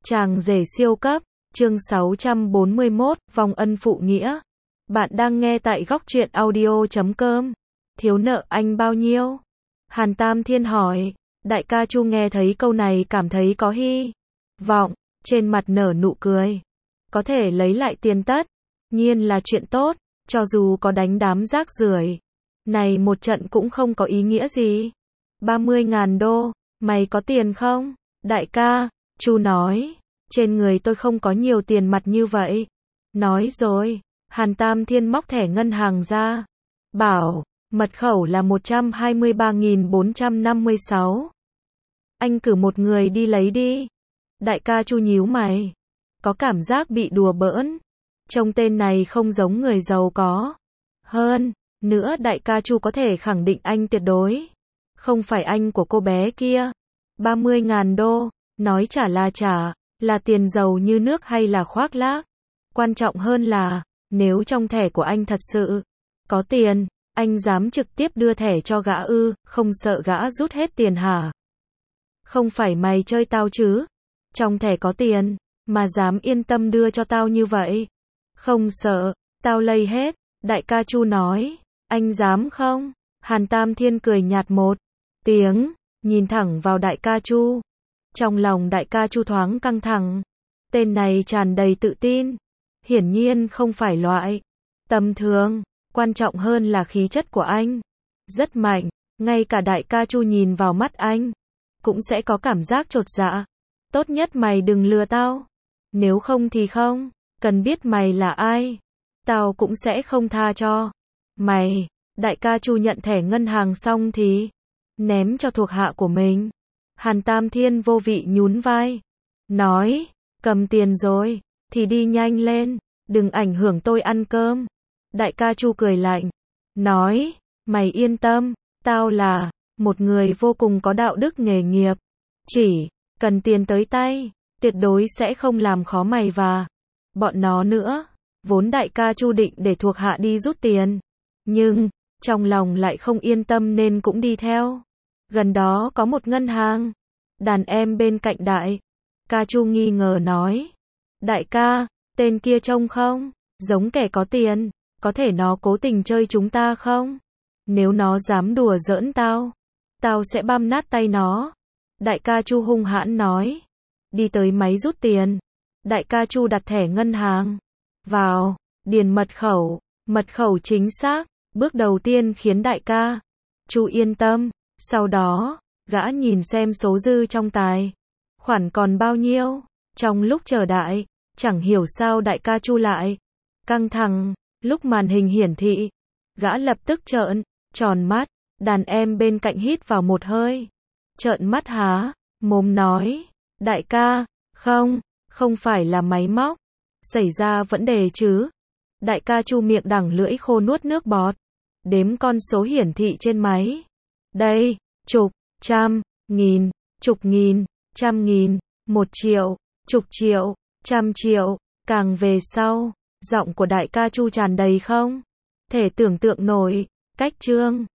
Chàng rể siêu cấp, chương 641, vong ân phụ nghĩa. Bạn đang nghe tại góc truyện audio.com. Thiếu nợ anh bao nhiêu? Hàn Tam Thiên hỏi. Đại ca Chu nghe thấy câu này cảm thấy có hy vọng, trên mặt nở nụ cười. Có thể lấy lại tiền tất nhiên là chuyện tốt, cho dù có đánh đám rác rưởi này một trận cũng không có ý nghĩa gì. 30.000 đô, mày có tiền không? Đại ca, Chu nói, trên người tôi không có nhiều tiền mặt như vậy. Nói rồi, Hàn Tam Thiên móc thẻ ngân hàng ra, bảo, mật khẩu là 123.456. Anh cử một người đi lấy đi. Đại ca Chu nhíu mày, có cảm giác bị đùa bỡn. Trông tên này không giống người giàu có. Hơn nữa đại ca Chu có thể khẳng định anh tuyệt đối không phải anh của cô bé kia. 30.000 đô, nói trả, là tiền giàu như nước hay là khoác lác? Quan trọng hơn là, nếu trong thẻ của anh thật sự có tiền, anh dám trực tiếp đưa thẻ cho gã ư, không sợ gã rút hết tiền hả? Không phải mày chơi tao chứ? Trong thẻ có tiền, mà dám yên tâm đưa cho tao như vậy? Không sợ, tao lây hết. Đại ca Chu nói, anh dám không? Hàn Tam Thiên cười nhạt một tiếng, nhìn thẳng vào đại ca Chu. Trong lòng đại ca Chu thoáng căng thẳng. Tên này tràn đầy tự tin. Hiển nhiên không phải loại tầm thường. Quan trọng hơn là khí chất của anh. Rất mạnh. Ngay cả đại ca Chu nhìn vào mắt anh, cũng sẽ có cảm giác chột dạ. Tốt nhất mày đừng lừa tao. Nếu không thì không cần biết mày là ai, tao cũng sẽ không tha cho mày. Đại ca Chu nhận thẻ ngân hàng xong thì ném cho thuộc hạ của mình. Hàn Tam Thiên vô vị nhún vai, nói, cầm tiền rồi thì đi nhanh lên, đừng ảnh hưởng tôi ăn cơm. Đại ca Chu cười lạnh, nói, mày yên tâm, tao là một người vô cùng có đạo đức nghề nghiệp, chỉ cần tiền tới tay, tuyệt đối sẽ không làm khó mày và bọn nó nữa. Vốn đại ca Chu định để thuộc hạ đi rút tiền, nhưng trong lòng lại không yên tâm nên cũng đi theo. Gần đó có một ngân hàng. Đàn em bên cạnh đại ca Chu nghi ngờ nói, đại ca, tên kia trông không giống kẻ có tiền, có thể nó cố tình chơi chúng ta không? Nếu nó dám đùa giỡn tao, tao sẽ băm nát tay nó. Đại ca Chu hung hãn nói. Đi tới máy rút tiền, đại ca Chu đặt thẻ ngân hàng vào, điền mật khẩu chính xác. Bước đầu tiên khiến đại ca Chu yên tâm. Sau đó, gã nhìn xem số dư trong tài khoản còn bao nhiêu. Trong lúc chờ đợi, chẳng hiểu sao đại ca Chu lại căng thẳng. Lúc màn hình hiển thị, gã lập tức trợn tròn mắt. Đàn em bên cạnh hít vào một hơi, trợn mắt há mồm nói, đại ca, không phải là máy móc xảy ra vấn đề chứ? Đại ca Chu miệng đằng lưỡi khô nuốt nước bọt, đếm con số hiển thị trên máy. Đây, chục, trăm, nghìn, chục nghìn, trăm nghìn, 1 triệu, chục triệu, trăm triệu. Càng về sau, giọng của đại ca Chu tràn đầy không thể tưởng tượng nổi cách trương